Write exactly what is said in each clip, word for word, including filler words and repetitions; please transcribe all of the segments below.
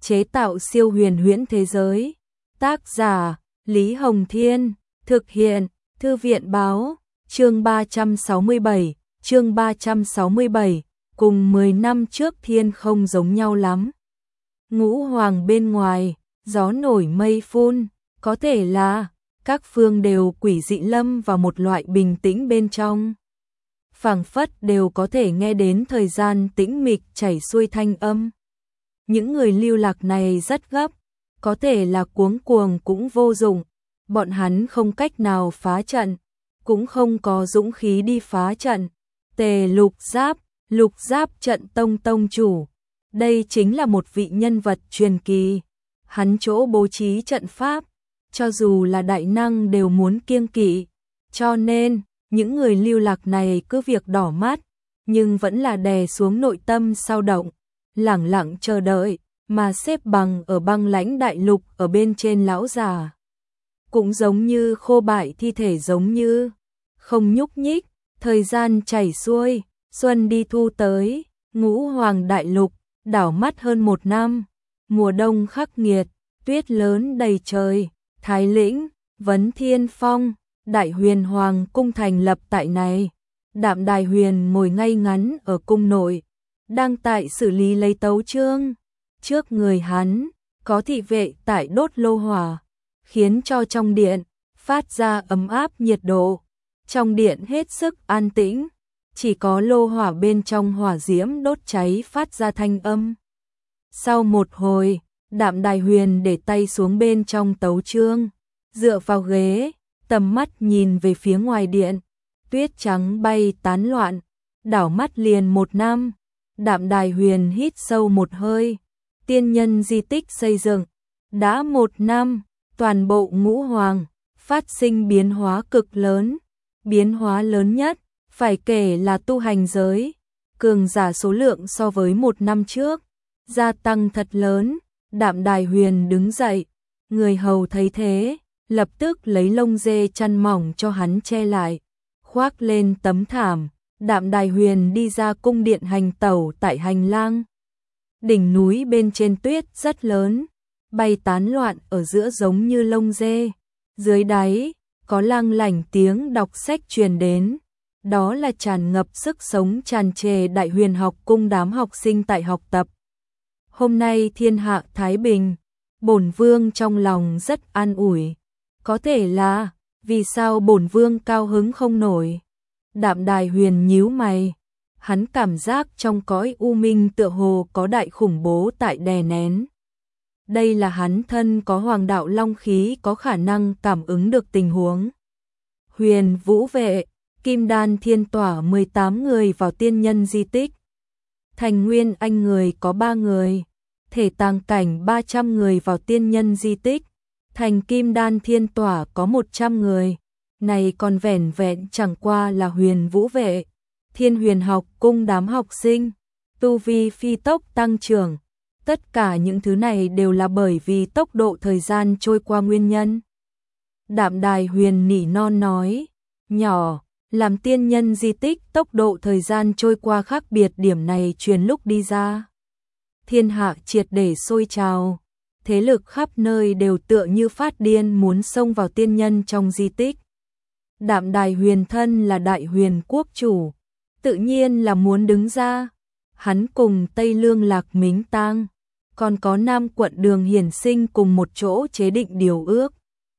chế tạo siêu huyền huyễn thế giới. Tác giả Lý Hồng Thiên, thực hiện Thư viện Báo. Chương ba trăm sáu mươi bảy, chương ba trăm sáu mươi bảy, cùng mười năm trước thiên không giống nhau lắm. Ngũ hoàng bên ngoài, gió nổi mây phun, có thể là các phương đều quỷ dị lâm vào một loại bình tĩnh bên trong. Phảng phất đều có thể nghe đến thời gian tĩnh mịch chảy xuôi thanh âm. Những người lưu lạc này rất gấp, có thể là cuống cuồng cũng vô dụng, bọn hắn không cách nào phá trận, cũng không có dũng khí đi phá trận. Tề Lục Giáp, Lục Giáp trận tông tông chủ, đây chính là một vị nhân vật truyền kỳ. Hắn chỗ bố trí trận pháp, cho dù là đại năng đều muốn kiêng kỵ, cho nên những người lưu lạc này cứ việc đỏ mắt, nhưng vẫn là đè xuống nội tâm sao động, lẳng lặng chờ đợi, mà xếp bằng ở băng lãnh đại lục ở bên trên lão già. Cũng giống như khô bại thi thể giống như, không nhúc nhích, thời gian chảy xuôi, xuân đi thu tới, ngũ hoàng đại lục, đảo mắt hơn một năm, mùa đông khắc nghiệt, tuyết lớn đầy trời, Thái Lĩnh, Vấn Thiên Phong, Đại Huyền Hoàng cung thành lập tại này. Đạm Đài Huyền ngồi ngay ngắn ở cung nội, đang tại xử lý lấy tấu chương. Trước người hắn, có thị vệ tại đốt lô hỏa, khiến cho trong điện phát ra ấm áp nhiệt độ. Trong điện hết sức an tĩnh, chỉ có lô hỏa bên trong hỏa diễm đốt cháy phát ra thanh âm. Sau một hồi, Đạm Đài Huyền để tay xuống bên trong tấu chương, dựa vào ghế, tầm mắt nhìn về phía ngoài điện, tuyết trắng bay tán loạn, đảo mắt liền một năm. Đạm Đài Huyền hít sâu một hơi, tiên nhân di tích xây dựng, đã một năm, toàn bộ ngũ hoàng, phát sinh biến hóa cực lớn, biến hóa lớn nhất, phải kể là tu hành giới, cường giả số lượng so với một năm trước, gia tăng thật lớn. Đạm Đài Huyền đứng dậy, người hầu thấy thế, lập tức lấy lông dê chăn mỏng cho hắn che lại, khoác lên tấm thảm. Đạm Đài Huyền đi ra cung điện hành tẩu tại hành lang. Đỉnh núi bên trên tuyết rất lớn, bay tán loạn ở giữa giống như lông dê. Dưới đáy, có lang lảnh tiếng đọc sách truyền đến. Đó là tràn ngập sức sống tràn trề Đại Huyền học cung đám học sinh tại học tập. Hôm nay thiên hạ thái bình, bổn vương trong lòng rất an ủi. Có thể là, vì sao bổn vương cao hứng không nổi? Đạm Đài Huyền nhíu mày, hắn cảm giác trong cõi u minh tựa hồ có đại khủng bố tại đè nén. Đây là hắn thân có hoàng đạo long khí có khả năng cảm ứng được tình huống. Huyền Vũ Vệ, Kim Đan Thiên Tỏa mười tám người vào tiên nhân di tích. Thành Nguyên Anh người có ba người, Thể Tàng Cảnh ba trăm người vào tiên nhân di tích. Thành Kim Đan Thiên Tỏa có một trăm người. Này còn vẻn vẹn chẳng qua là Huyền Vũ Vệ, Thiên Huyền học cung đám học sinh, tu vi phi tốc tăng trưởng. Tất cả những thứ này đều là bởi vì tốc độ thời gian trôi qua nguyên nhân. Đạm Đài Huyền nỉ non nói, nhỏ, làm tiên nhân di tích tốc độ thời gian trôi qua khác biệt điểm này truyền lúc đi ra. Thiên hạ triệt để sôi trào, thế lực khắp nơi đều tựa như phát điên muốn xông vào tiên nhân trong di tích. Đạm Đài Huyền thân là Đại Huyền quốc chủ, tự nhiên là muốn đứng ra. Hắn cùng Tây Lương Lạc Mính Tang, còn có Nam Quận Đường Hiển Sinh cùng một chỗ chế định điều ước.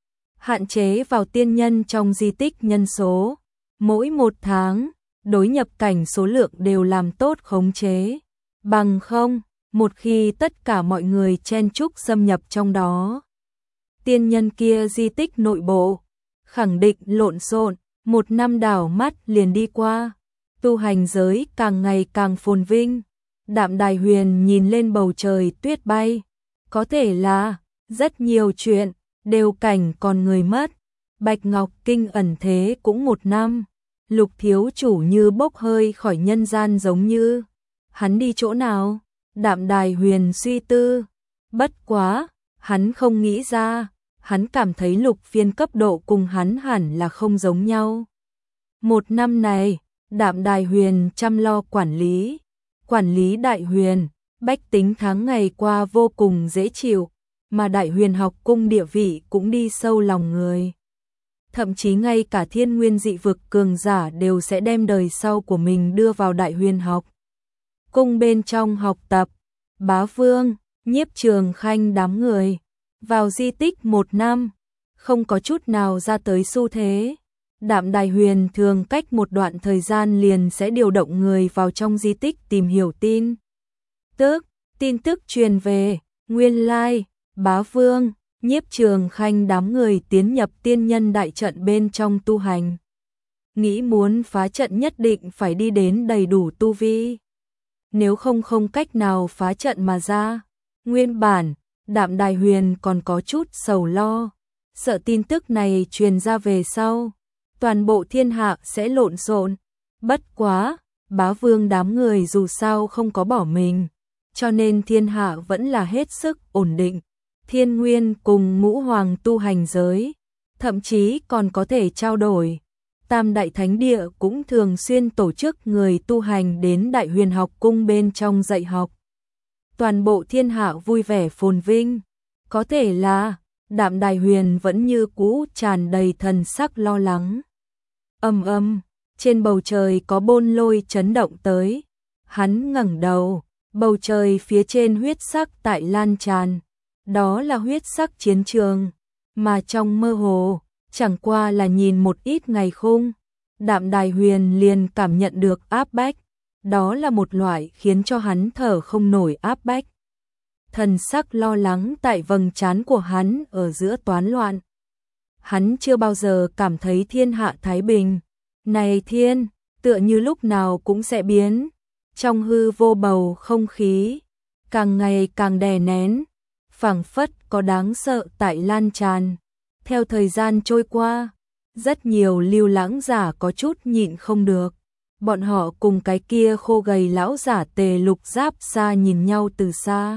Hạn chế vào tiên nhân trong di tích nhân số, mỗi một tháng, đối nhập cảnh số lượng đều làm tốt khống chế. Bằng không, một khi tất cả mọi người chen chúc xâm nhập trong đó, tiên nhân kia di tích nội bộ khẳng định lộn xộn, một năm đảo mắt liền đi qua, tu hành giới càng ngày càng phồn vinh. Đạm Đài Huyền nhìn lên bầu trời tuyết bay, có thể là rất nhiều chuyện đều cảnh còn người mất. Bạch Ngọc Kinh ẩn thế cũng một năm, Lục thiếu chủ như bốc hơi khỏi nhân gian giống như, hắn đi chỗ nào? Đạm Đài Huyền suy tư, bất quá, hắn không nghĩ ra. Hắn cảm thấy Lục Phiên cấp độ cùng hắn hẳn là không giống nhau. Một năm này, Đạm Đài Huyền chăm lo quản lý, quản lý Đại Huyền, bách tính tháng ngày qua vô cùng dễ chịu, mà Đại Huyền học cung địa vị cũng đi sâu lòng người. Thậm chí ngay cả thiên nguyên dị vực cường giả đều sẽ đem đời sau của mình đưa vào Đại Huyền học cung bên trong học tập. Bá Vương, Nhiếp Trường Khanh đám người vào di tích một năm, không có chút nào ra tới xu thế. Đạm Đài Huyền thường cách một đoạn thời gian liền sẽ điều động người vào trong di tích tìm hiểu tin tức. Tin tức truyền về, nguyên lai, Bá Vương, Nhiếp Trường Khanh đám người tiến nhập tiên nhân đại trận bên trong tu hành. Nghĩ muốn phá trận nhất định phải đi đến đầy đủ tu vi. Nếu không không cách nào phá trận mà ra. Nguyên bản, Đạm Đài Huyền còn có chút sầu lo, sợ tin tức này truyền ra về sau, toàn bộ thiên hạ sẽ lộn xộn. Bất quá, Bá Vương đám người dù sao không có bỏ mình, cho nên thiên hạ vẫn là hết sức ổn định. Thiên Nguyên cùng Ngũ Hoàng tu hành giới, thậm chí còn có thể trao đổi. Tam Đại Thánh Địa cũng thường xuyên tổ chức người tu hành đến Đại Huyền học cung bên trong dạy học. Toàn bộ thiên hạ vui vẻ phồn vinh. Có thể là Đạm Đài Huyền vẫn như cũ tràn đầy thần sắc lo lắng. Ầm ầm, trên bầu trời có bôn lôi chấn động tới. Hắn ngẩng đầu, bầu trời phía trên huyết sắc tại lan tràn. Đó là huyết sắc chiến trường, mà trong mơ hồ, chẳng qua là nhìn một ít ngày khung, Đạm Đài Huyền liền cảm nhận được áp bách. Đó là một loại khiến cho hắn thở không nổi áp bách. Thần sắc lo lắng tại vầng trán của hắn ở giữa toán loạn. Hắn chưa bao giờ cảm thấy thiên hạ thái bình. Này thiên, tựa như lúc nào cũng sẽ biến. Trong hư vô bầu không khí, càng ngày càng đè nén, phảng phất có đáng sợ tại lan tràn. Theo thời gian trôi qua, rất nhiều lưu lãng giả có chút nhịn không được. Bọn họ cùng cái kia khô gầy lão giả Tề Lục Giáp xa nhìn nhau từ xa.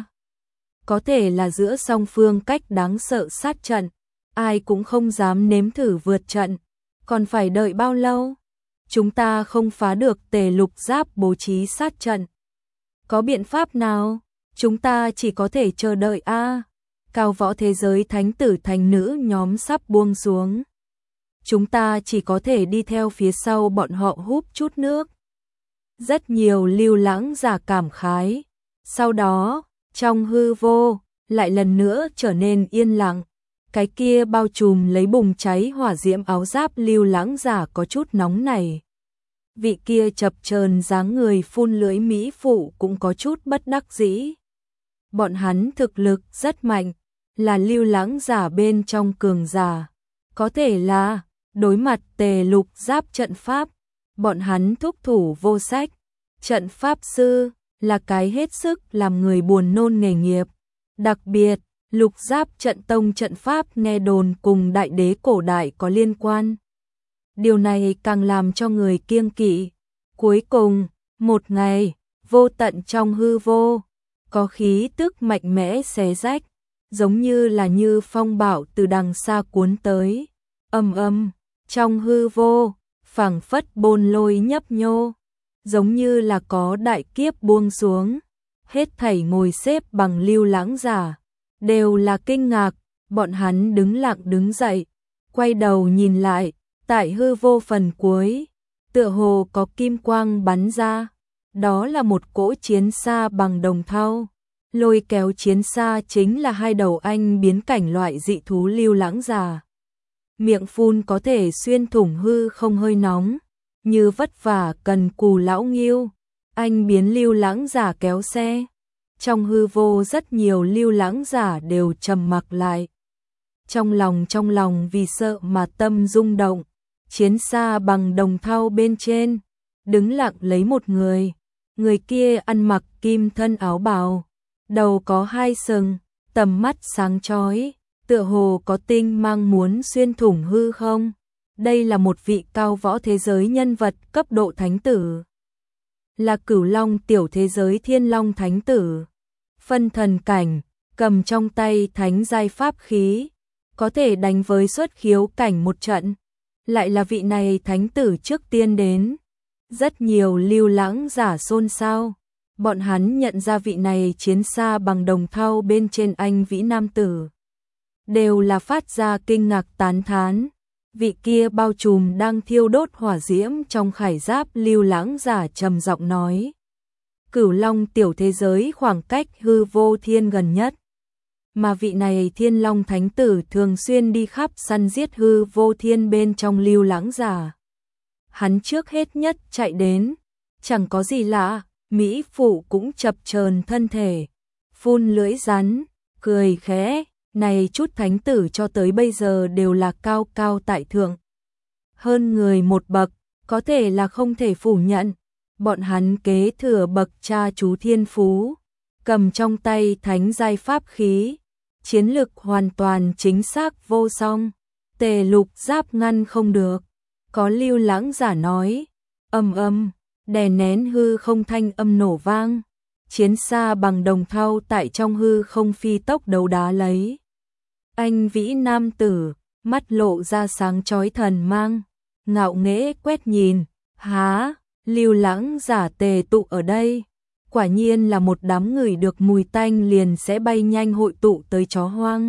Có thể là giữa song phương cách đáng sợ sát trận, ai cũng không dám nếm thử vượt trận. Còn phải đợi bao lâu? Chúng ta không phá được Tề Lục Giáp bố trí sát trận. Có biện pháp nào? Chúng ta chỉ có thể chờ đợi a. À, cao võ thế giới thánh tử thánh nữ nhóm sắp buông xuống. Chúng ta chỉ có thể đi theo phía sau bọn họ húp chút nước. Rất nhiều lưu lãng giả cảm khái. Sau đó, trong hư vô, lại lần nữa trở nên yên lặng. Cái kia bao trùm lấy bùng cháy hỏa diễm áo giáp lưu lãng giả có chút nóng nảy. Vị kia chập chờn dáng người phun lưỡi mỹ phụ cũng có chút bất đắc dĩ. Bọn hắn thực lực rất mạnh, là lưu lãng giả bên trong cường giả. Có thể là đối mặt Tề Lục Giáp trận pháp, bọn hắn thúc thủ vô sách. Trận pháp sư là cái hết sức làm người buồn nôn nghề nghiệp. Đặc biệt, Lục Giáp trận tông trận pháp nghe đồn cùng đại đế cổ đại có liên quan. Điều này càng làm cho người kiêng kỵ. Cuối cùng, một ngày, vô tận trong hư vô, có khí tức mạnh mẽ xé rách, giống như là như phong bạo từ đằng xa cuốn tới. Ầm ầm, trong hư vô, phảng phất bôn lôi nhấp nhô, giống như là có đại kiếp buông xuống. Hết thảy ngồi xếp bằng lưu lãng giả, đều là kinh ngạc, bọn hắn đứng lặng đứng dậy, quay đầu nhìn lại, tại hư vô phần cuối, tựa hồ có kim quang bắn ra, đó là một cỗ chiến xa bằng đồng thau. Lôi kéo chiến xa chính là hai đầu anh biến cảnh loại dị thú lưu lãng giả. Miệng phun có thể xuyên thủng hư không hơi nóng, như vất vả cần cù lão nghiêu, anh biến lưu lãng giả kéo xe. Trong hư vô rất nhiều lưu lãng giả đều trầm mặc lại. Trong lòng trong lòng vì sợ mà tâm rung động, chiến xa bằng đồng thau bên trên, đứng lặng lấy một người. Người kia ăn mặc kim thân áo bào, đầu có hai sừng, tầm mắt sáng chói, tựa hồ có tinh mang muốn xuyên thủng hư không. Đây là một vị cao võ thế giới nhân vật cấp độ thánh tử. Là Cửu Long tiểu thế giới Thiên Long thánh tử. Phân thần cảnh, cầm trong tay thánh giai pháp khí, có thể đánh với xuất khiếu cảnh một trận. Lại là vị này thánh tử trước tiên đến. Rất nhiều lưu lãng giả xôn xao. Bọn hắn nhận ra vị này chiến xa bằng đồng thau bên trên anh vĩ nam tử. Đều là phát ra kinh ngạc tán thán. Vị kia bao trùm đang thiêu đốt hỏa diễm trong khải giáp lưu lãng giả trầm giọng nói. Cửu Long tiểu thế giới khoảng cách hư vô thiên gần nhất. Mà vị này Thiên Long Thánh Tử thường xuyên đi khắp săn giết hư vô thiên bên trong lưu lãng giả. Hắn trước hết nhất chạy đến, chẳng có gì lạ, Mỹ Phụ cũng chập chờn thân thể, phun lưỡi rắn, cười khẽ, này chút thánh tử cho tới bây giờ đều là cao cao tại thượng. Hơn người một bậc, có thể là không thể phủ nhận, bọn hắn kế thừa bậc cha chú thiên phú, cầm trong tay thánh giai pháp khí, chiến lực hoàn toàn chính xác vô song, Tề Lục Giáp ngăn không được. Có lưu lãng giả nói, âm âm, đè nén hư không thanh âm nổ vang, chiến xa bằng đồng thau tại trong hư không phi tốc đấu đá lấy. Anh vĩ nam tử, mắt lộ ra sáng chói thần mang, ngạo nghễ quét nhìn, há, lưu lãng giả tề tụ ở đây. Quả nhiên là một đám người được mùi tanh liền sẽ bay nhanh hội tụ tới chó hoang.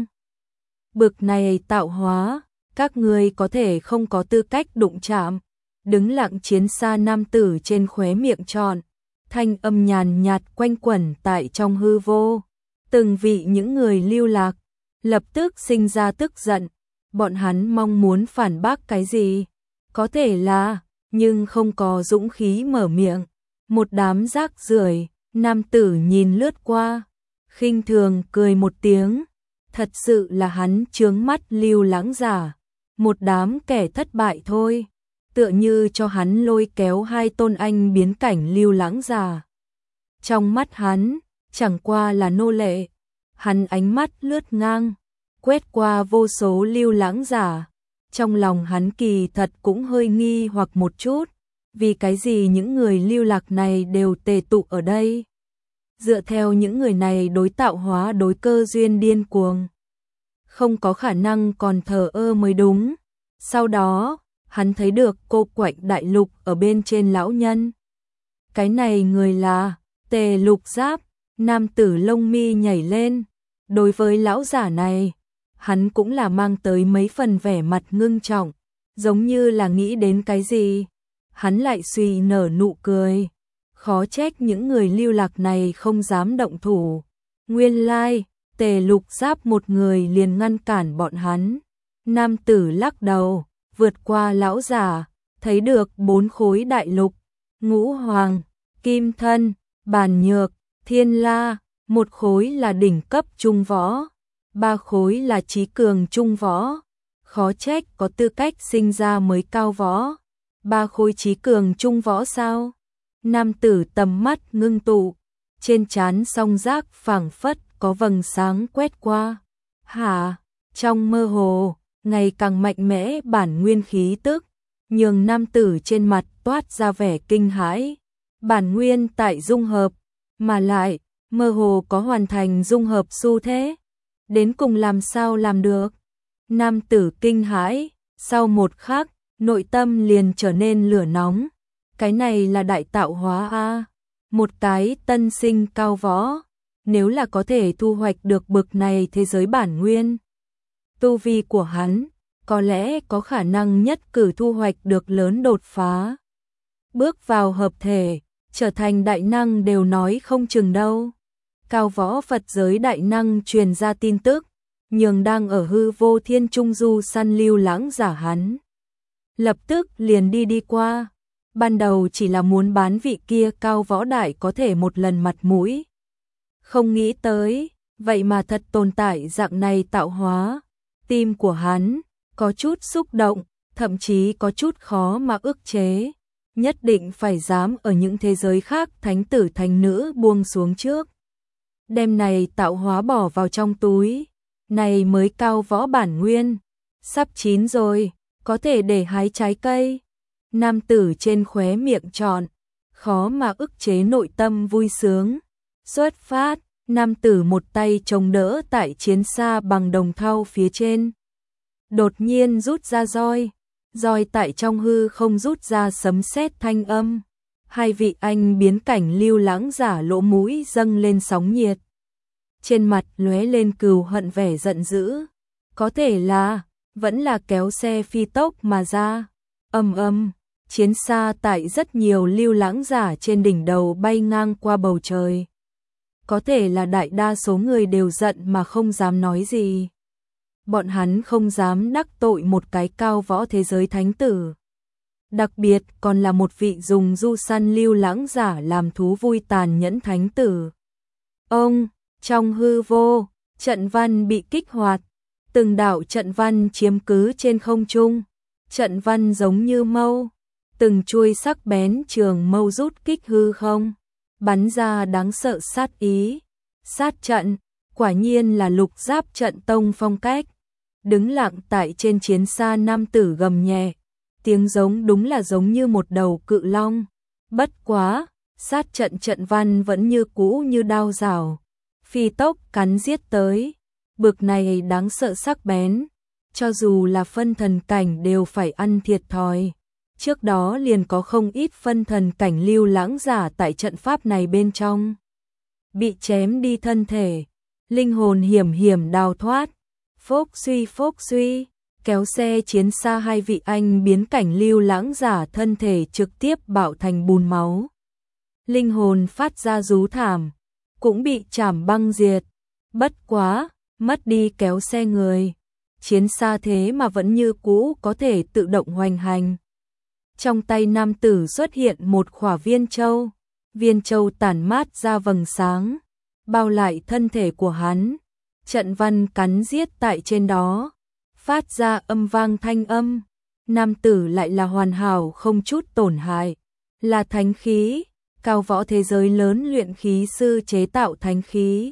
Bực này tạo hóa, các người có thể không có tư cách đụng chạm. Đứng lặng chiến xa nam tử trên khóe miệng tròn, thanh âm nhàn nhạt quanh quẩn tại trong hư vô. Từng vị những người lưu lạc, lập tức sinh ra tức giận, bọn hắn mong muốn phản bác cái gì? Có thể là, nhưng không có dũng khí mở miệng. Một đám rác rưởi, nam tử nhìn lướt qua, khinh thường cười một tiếng. Thật sự là hắn chướng mắt lưu lãng giả, một đám kẻ thất bại thôi. Tựa như cho hắn lôi kéo hai tôn anh biến cảnh lưu lãng giả. Trong mắt hắn, chẳng qua là nô lệ. Hắn ánh mắt lướt ngang, quét qua vô số lưu lãng giả. Trong lòng hắn kỳ thật cũng hơi nghi hoặc một chút. Vì cái gì những người lưu lạc này đều tề tụ ở đây? Dựa theo những người này đối tạo hóa đối cơ duyên điên cuồng, không có khả năng còn thờ ơ mới đúng. Sau đó, hắn thấy được cô quạnh đại lục ở bên trên lão nhân. Cái này người là Tề Lục Giáp, nam tử lông mi nhảy lên. Đối với lão giả này, hắn cũng là mang tới mấy phần vẻ mặt ngưng trọng, giống như là nghĩ đến cái gì. Hắn lại suy nở nụ cười, khó trách những người lưu lạc này không dám động thủ. Nguyên lai, Tề Lục Giáp một người liền ngăn cản bọn hắn. Nam tử lắc đầu, vượt qua lão giả, thấy được bốn khối đại lục, Ngũ Hoàng, Kim Thân, Bàn Nhược, Thiên La, một khối là đỉnh cấp trung võ, ba khối là trí cường trung võ, khó trách có tư cách sinh ra mới cao võ, ba khối trí cường trung võ sao? Nam tử tầm mắt ngưng tụ, trên trán song giác phảng phất có vầng sáng quét qua. Hả? Trong mơ hồ, ngày càng mạnh mẽ bản nguyên khí tức, nhường nam tử trên mặt toát ra vẻ kinh hãi. Bản nguyên tại dung hợp, mà lại, mơ hồ có hoàn thành dung hợp xu thế. Đến cùng làm sao làm được? Nam tử kinh hãi, sau một khắc, nội tâm liền trở nên lửa nóng. Cái này là đại tạo hóa a, một cái tân sinh cao võ, nếu là có thể thu hoạch được bực này thế giới bản nguyên, tu vi của hắn có lẽ có khả năng nhất cử thu hoạch được lớn đột phá. Bước vào hợp thể, trở thành đại năng đều nói không chừng đâu. Cao võ Phật giới đại năng truyền ra tin tức, nhường đang ở hư vô thiên trung du săn lưu lãng giả hắn. Lập tức liền đi đi qua. Ban đầu chỉ là muốn bán vị kia cao võ đại có thể một lần mặt mũi. Không nghĩ tới, vậy mà thật tồn tại dạng này tạo hóa. Tim của hắn có chút xúc động, thậm chí có chút khó mà ức chế. Nhất định phải dám ở những thế giới khác thánh tử thánh nữ buông xuống trước. Đem này tạo hóa bỏ vào trong túi. Này mới cao võ bản nguyên. Sắp chín rồi, có thể để hái trái cây. Nam tử trên khóe miệng tròn, khó mà ức chế nội tâm vui sướng. Xuất phát, nam tử một tay chống đỡ tại chiến xa bằng đồng thau phía trên. Đột nhiên rút ra roi, roi tại trong hư không rút ra sấm sét thanh âm. Hai vị anh biến cảnh lưu lãng giả lỗ mũi dâng lên sóng nhiệt. Trên mặt lóe lên cừu hận vẻ giận dữ. Có thể là, vẫn là kéo xe phi tốc mà ra. Ầm ầm, chiến xa tại rất nhiều lưu lãng giả trên đỉnh đầu bay ngang qua bầu trời. Có thể là đại đa số người đều giận mà không dám nói gì. Bọn hắn không dám đắc tội một cái cao võ thế giới thánh tử. Đặc biệt còn là một vị dùng du săn lưu lãng giả làm thú vui tàn nhẫn thánh tử. Ông, trong hư vô, trận văn bị kích hoạt. Từng đạo trận văn chiếm cứ trên không trung. Trận văn giống như mâu. Từng chuôi sắc bén trường mâu rút kích hư không. Bắn ra đáng sợ sát ý. Sát trận, quả nhiên là Lục Giáp trận tông phong cách. Đứng lặng tại trên chiến xa nam tử gầm nhẹ. Tiếng giống đúng là giống như một đầu cự long. Bất quá, sát trận trận văn vẫn như cũ như đao rào. Phi tốc cắn giết tới. Bực này đáng sợ sắc bén. Cho dù là phân thần cảnh đều phải ăn thiệt thòi. Trước đó liền có không ít phân thần cảnh lưu lãng giả tại trận pháp này bên trong. Bị chém đi thân thể. Linh hồn hiểm hiểm đào thoát. Phốc suy phốc suy. Kéo xe chiến xa hai vị anh biến cảnh lưu lãng giả thân thể trực tiếp bạo thành bùn máu. Linh hồn phát ra rú thảm. Cũng bị chảm băng diệt. Bất quá, mất đi kéo xe người. Chiến xa thế mà vẫn như cũ có thể tự động hoành hành. Trong tay nam tử xuất hiện một khỏa viên châu. Viên châu tản mát ra vầng sáng. Bao lại thân thể của hắn. Trận văn cắn giết tại trên đó. Phát ra âm vang thanh âm. Nam tử lại là hoàn hảo không chút tổn hại. Là thánh khí. Cao võ thế giới lớn luyện khí sư chế tạo thánh khí.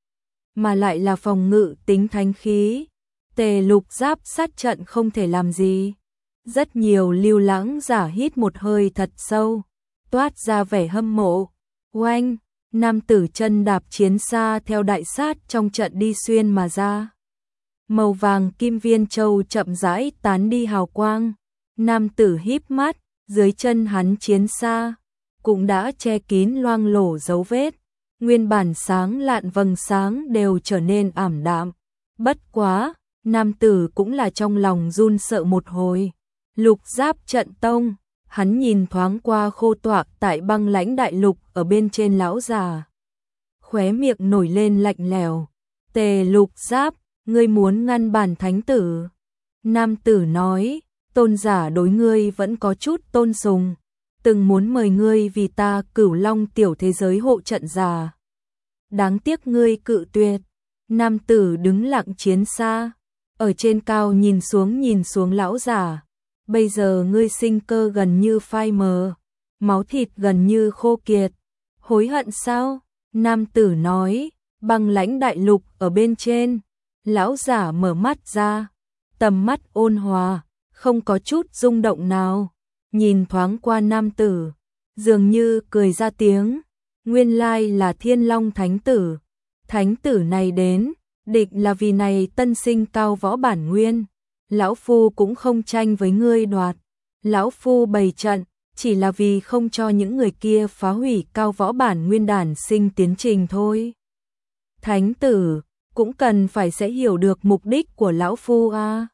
Mà lại là phòng ngự tính thánh khí. Tề Lục Giáp sát trận không thể làm gì. Rất nhiều lưu lãng giả hít một hơi thật sâu. Toát ra vẻ hâm mộ. Oanh, nam tử chân đạp chiến xa theo đại sát trong trận đi xuyên mà ra. Màu vàng kim viên châu chậm rãi tán đi hào quang. Nam tử híp mắt, dưới chân hắn chiến xa. Cũng đã che kín loang lổ dấu vết. Nguyên bản sáng lạn vầng sáng đều trở nên ảm đạm. Bất quá, nam tử cũng là trong lòng run sợ một hồi. Lục Giáp trận tông, hắn nhìn thoáng qua khô toạc tại băng lãnh đại lục ở bên trên lão già. Khóe miệng nổi lên lạnh lẽo. Tề Lục Giáp, ngươi muốn ngăn bản thánh tử. Nam tử nói, tôn giả đối ngươi vẫn có chút tôn sùng. Từng muốn mời ngươi vì ta Cửu Long tiểu thế giới hộ trận già. Đáng tiếc ngươi cự tuyệt. Nam tử đứng lặng chiến xa. Ở trên cao nhìn xuống nhìn xuống lão già. Bây giờ ngươi sinh cơ gần như phai mờ. Máu thịt gần như khô kiệt. Hối hận sao? Nam tử nói. Băng lãnh đại lục ở bên trên. Lão già mở mắt ra. Tầm mắt ôn hòa. Không có chút rung động nào. Nhìn thoáng qua nam tử. Dường như cười ra tiếng. Nguyên lai là Thiên Long Thánh Tử. Thánh tử này đến. Định là vì này tân sinh cao võ bản nguyên. Lão Phu cũng không tranh với ngươi đoạt. Lão Phu bày trận. Chỉ là vì không cho những người kia phá hủy cao võ bản nguyên đản sinh tiến trình thôi. Thánh tử. Cũng cần phải sẽ hiểu được mục đích của Lão Phu à.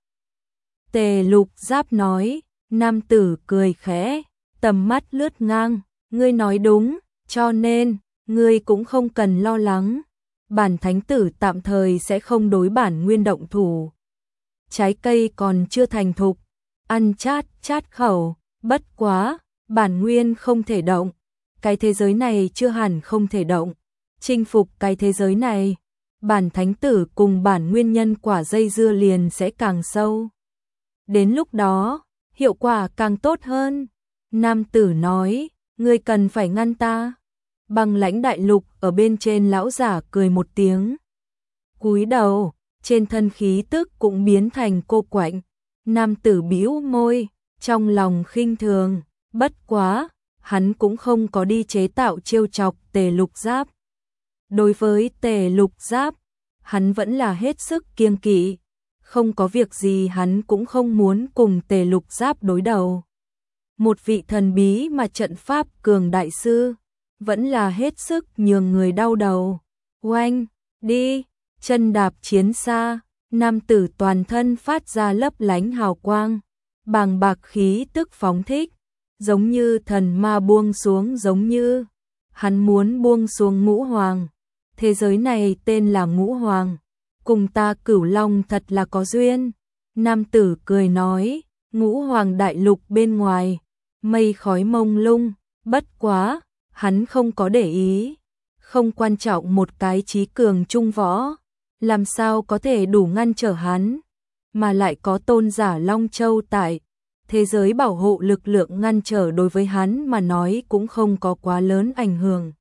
Tề Lục Giáp nói. Nam tử cười khẽ. Tầm mắt lướt ngang. Ngươi nói đúng. Cho nên, ngươi cũng không cần lo lắng. Bản thánh tử tạm thời sẽ không đối bản nguyên động thủ. Trái cây còn chưa thành thục. Ăn chát, chát khẩu. Bất quá, bản nguyên không thể động. Cái thế giới này chưa hẳn không thể động. Chinh phục cái thế giới này. Bản thánh tử cùng bản nguyên nhân quả dây dưa liền sẽ càng sâu. Đến lúc đó, hiệu quả càng tốt hơn. Nam tử nói, ngươi cần phải ngăn ta. Băng lãnh đại lục ở bên trên lão giả cười một tiếng. Cúi đầu, trên thân khí tức cũng biến thành cô quạnh. Nam tử bĩu môi, trong lòng khinh thường. Bất quá, hắn cũng không có đi chế tạo trêu chọc Tề Lục Giáp. Đối với Tề Lục Giáp, hắn vẫn là hết sức kiêng kỵ. Không có việc gì hắn cũng không muốn cùng Tề Lục Giáp đối đầu. một vị thần bí mà trận pháp cường đại sư, vẫn là hết sức nhường người đau đầu. Oanh, đi, chân đạp chiến xa, nam tử toàn thân phát ra lấp lánh hào quang, bàng bạc khí tức phóng thích, giống như thần ma buông xuống, giống như hắn muốn buông xuống ngũ hoàng. Thế giới này tên là ngũ hoàng, cùng ta Cửu Long thật là có duyên. Nam tử cười nói, ngũ hoàng đại lục bên ngoài, mây khói mông lung, bất quá, hắn không có để ý, không quan trọng một cái trí cường trung võ, làm sao có thể đủ ngăn trở hắn, mà lại có tôn giả Long Châu tại, thế giới bảo hộ lực lượng ngăn trở đối với hắn mà nói cũng không có quá lớn ảnh hưởng.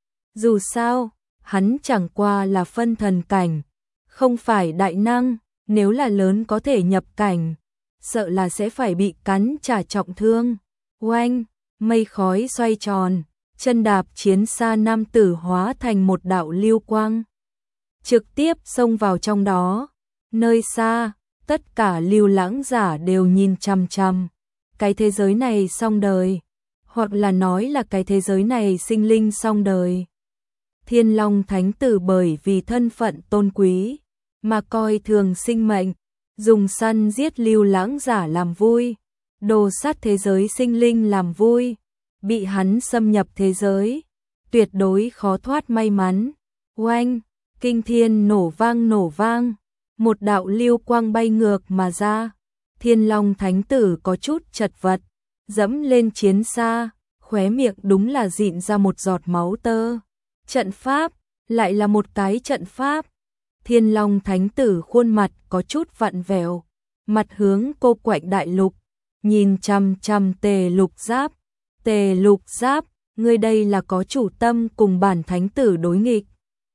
Dù sao, hắn chẳng qua là phân thần cảnh, không phải đại năng, nếu là lớn có thể nhập cảnh, sợ là sẽ phải bị cắn trả trọng thương. Oanh, mây khói xoay tròn, chân đạp chiến xa nam tử hóa thành một đạo lưu quang, trực tiếp xông vào trong đó. Nơi xa, tất cả lưu lãng giả đều nhìn chằm chằm. Cái thế giới này xong đời, hoặc là nói là cái thế giới này sinh linh xong đời. Thiên Long Thánh Tử bởi vì thân phận tôn quý, mà coi thường sinh mệnh, dùng săn giết lưu lãng giả làm vui, đồ sát thế giới sinh linh làm vui, bị hắn xâm nhập thế giới, tuyệt đối khó thoát may mắn. Oanh, kinh thiên nổ vang nổ vang, một đạo lưu quang bay ngược mà ra, Thiên Long Thánh Tử có chút chật vật, dẫm lên chiến xa, khóe miệng đúng là dịn ra một giọt máu tơ. Trận pháp, lại là một cái trận pháp. Thiên Long Thánh Tử khuôn mặt có chút vặn vẹo, mặt hướng cô quạnh đại lục, nhìn chằm chằm Tề Lục Giáp. Tề Lục Giáp, ngươi đây là có chủ tâm cùng bản thánh tử đối nghịch.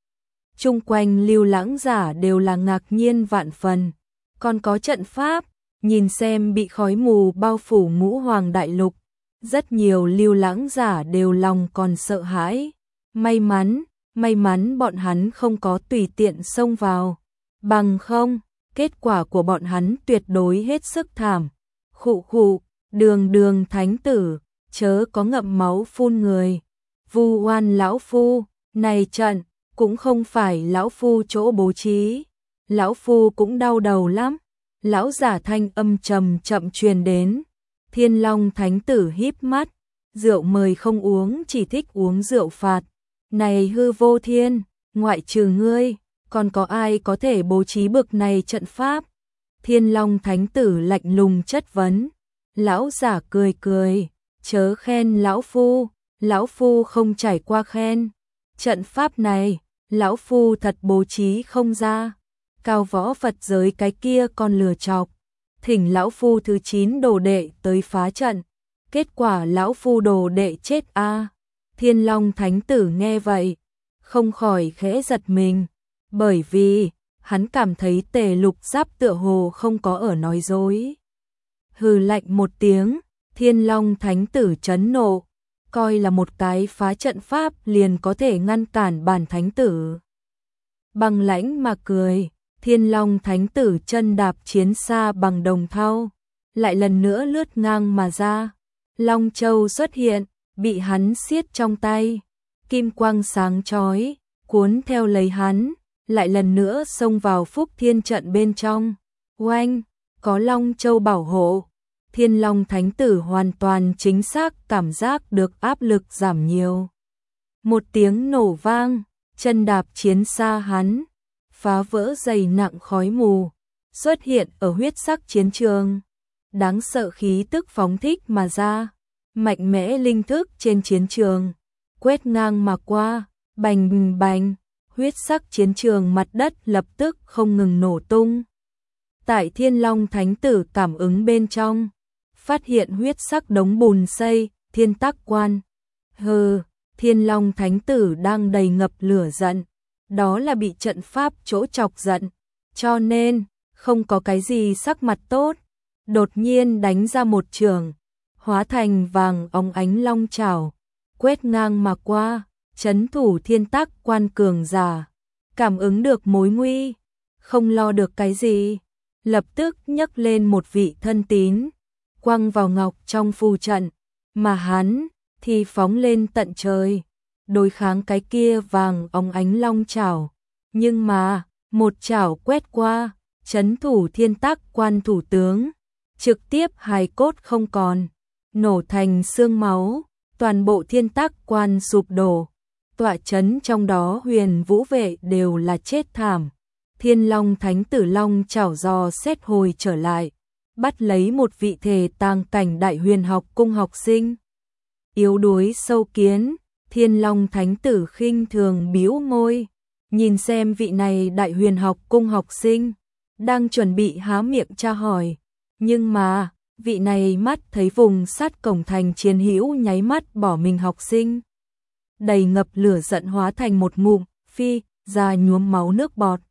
Chung quanh lưu lãng giả đều là ngạc nhiên vạn phần, còn có trận pháp, nhìn xem bị khói mù bao phủ ngũ hoàng đại lục, rất nhiều lưu lãng giả đều lòng còn sợ hãi. May mắn, may mắn bọn hắn không có tùy tiện xông vào, bằng không, kết quả của bọn hắn tuyệt đối hết sức thảm. Khụ khụ, Đường Đường Thánh Tử, chớ có ngậm máu phun người. Vu oan lão phu, này trận cũng không phải lão phu chỗ bố trí, lão phu cũng đau đầu lắm. Lão giả thanh âm trầm chậm truyền đến. Thiên Long Thánh Tử híp mắt, rượu mời không uống, chỉ thích uống rượu phạt. Này hư vô thiên, ngoại trừ ngươi, còn có ai có thể bố trí bực này trận pháp? Thiên Long Thánh Tử lạnh lùng chất vấn. Lão giả cười cười, chớ khen lão phu, lão phu không trải qua khen. Trận pháp này, lão phu thật bố trí không ra. Cao võ Phật giới cái kia còn lừa chọc, thỉnh lão phu thứ chín đồ đệ tới phá trận, kết quả lão phu đồ đệ chết a. À. Thiên Long Thánh Tử nghe vậy, không khỏi khẽ giật mình, bởi vì hắn cảm thấy Tề Lục Giáp tựa hồ không có ở nói dối. Hừ lạnh một tiếng, Thiên Long Thánh Tử chấn nộ, coi là một cái phá trận pháp liền có thể ngăn cản bản thánh tử. Bằng lãnh mà cười, Thiên Long Thánh Tử chân đạp chiến xa bằng đồng thau, lại lần nữa lướt ngang mà ra. Long Châu xuất hiện, bị hắn siết trong tay, kim quang sáng chói, cuốn theo lấy hắn, lại lần nữa xông vào Phúc Thiên trận bên trong. Oanh, có Long Châu bảo hộ, Thiên Long Thánh Tử hoàn toàn chính xác cảm giác được áp lực giảm nhiều. Một tiếng nổ vang, chân đạp chiến xa hắn, phá vỡ dày nặng khói mù, xuất hiện ở huyết sắc chiến trường. Đáng sợ khí tức phóng thích mà ra, mạnh mẽ linh thức trên chiến trường, quét ngang mà qua, bành bành, huyết sắc chiến trường mặt đất lập tức không ngừng nổ tung. Tại Thiên Long Thánh Tử cảm ứng bên trong, phát hiện huyết sắc đống bùn xây, thiên tắc quan. Hừ, Thiên Long Thánh Tử đang đầy ngập lửa giận, đó là bị trận pháp chỗ chọc giận, cho nên không có cái gì sắc mặt tốt. Đột nhiên đánh ra một trường, hóa thành vàng óng ánh long chảo, quét ngang mà qua, trấn thủ thiên tắc quan cường giả, cảm ứng được mối nguy, không lo được cái gì, lập tức nhấc lên một vị thân tín, quăng vào ngọc trong phù trận, mà hắn thì phóng lên tận trời, đối kháng cái kia vàng óng ánh long chảo. Nhưng mà, một chảo quét qua, trấn thủ Thiên Tắc Quan thủ tướng, trực tiếp hài cốt không còn, nổ thành xương máu, toàn bộ Thiên Tắc Quan sụp đổ. Tọa trấn trong đó Huyền Vũ vệ đều là chết thảm. Thiên Long Thánh Tử Long chảo dò xét hồi trở lại, bắt lấy một vị thể tàng cảnh Đại Huyền học cung học sinh. Yếu đuối sâu kiến, Thiên Long Thánh Tử khinh thường bĩu môi, nhìn xem vị này Đại Huyền học cung học sinh, đang chuẩn bị há miệng tra hỏi, nhưng mà, vị này mắt thấy vùng sát cổng thành chiến hữu nháy mắt bỏ mình học sinh. Đầy ngập lửa giận hóa thành một ngụm, phi, ra nhuốm máu nước bọt.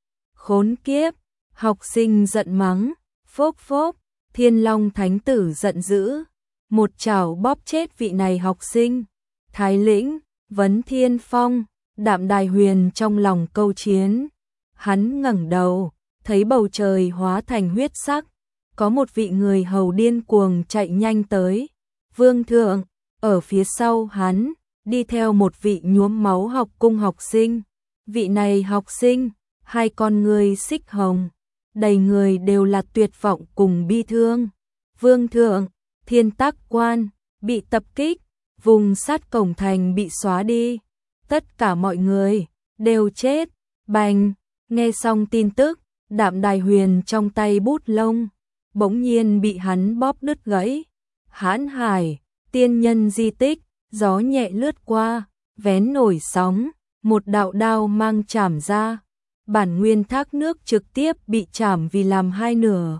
Khốn kiếp, học sinh giận mắng, phốc phốc, Thiên Long Thánh Tử giận dữ, một chảo bóp chết vị này học sinh. Thái Lĩnh, Vấn Thiên Phong, Đạm Đài Huyền trong lòng câu chiến. Hắn ngẩng đầu, thấy bầu trời hóa thành huyết sắc, có một vị người hầu điên cuồng chạy nhanh tới. Vương thượng, ở phía sau hắn, đi theo một vị nhuốm máu học cung học sinh. Vị này học sinh, hai con người xích hồng, đầy người đều là tuyệt vọng cùng bi thương. Vương thượng, Thiên Tắc Quan bị tập kích, vùng sát cổng thành bị xóa đi, tất cả mọi người đều chết. Bành, nghe xong tin tức, Đạm Đài Huyền trong tay bút lông bỗng nhiên bị hắn bóp đứt gãy. Hãn Hải, tiên nhân di tích, gió nhẹ lướt qua, vén nổi sóng, một đạo đao mang chảm ra, bản nguyên thác nước trực tiếp bị chảm vì làm hai nửa.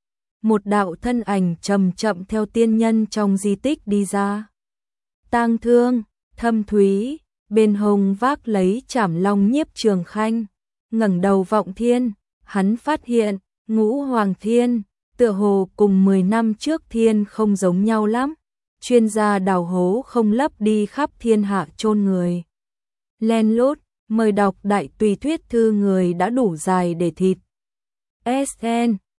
Một đạo thân ảnh chậm chậm theo tiên nhân trong di tích đi ra. Tang Thương, Thâm Thúy, bên hông vác lấy chảm long Nhiếp Trường Khanh, ngẩng đầu vọng thiên, hắn phát hiện, Ngũ Hoàng Thiên, tựa hồ cùng mười năm trước thiên không giống nhau lắm. Chuyên gia đào hố không lấp đi khắp thiên hạ chôn người. Len lút, mời đọc đại tùy thuyết thư người đã đủ dài để thịt. ét en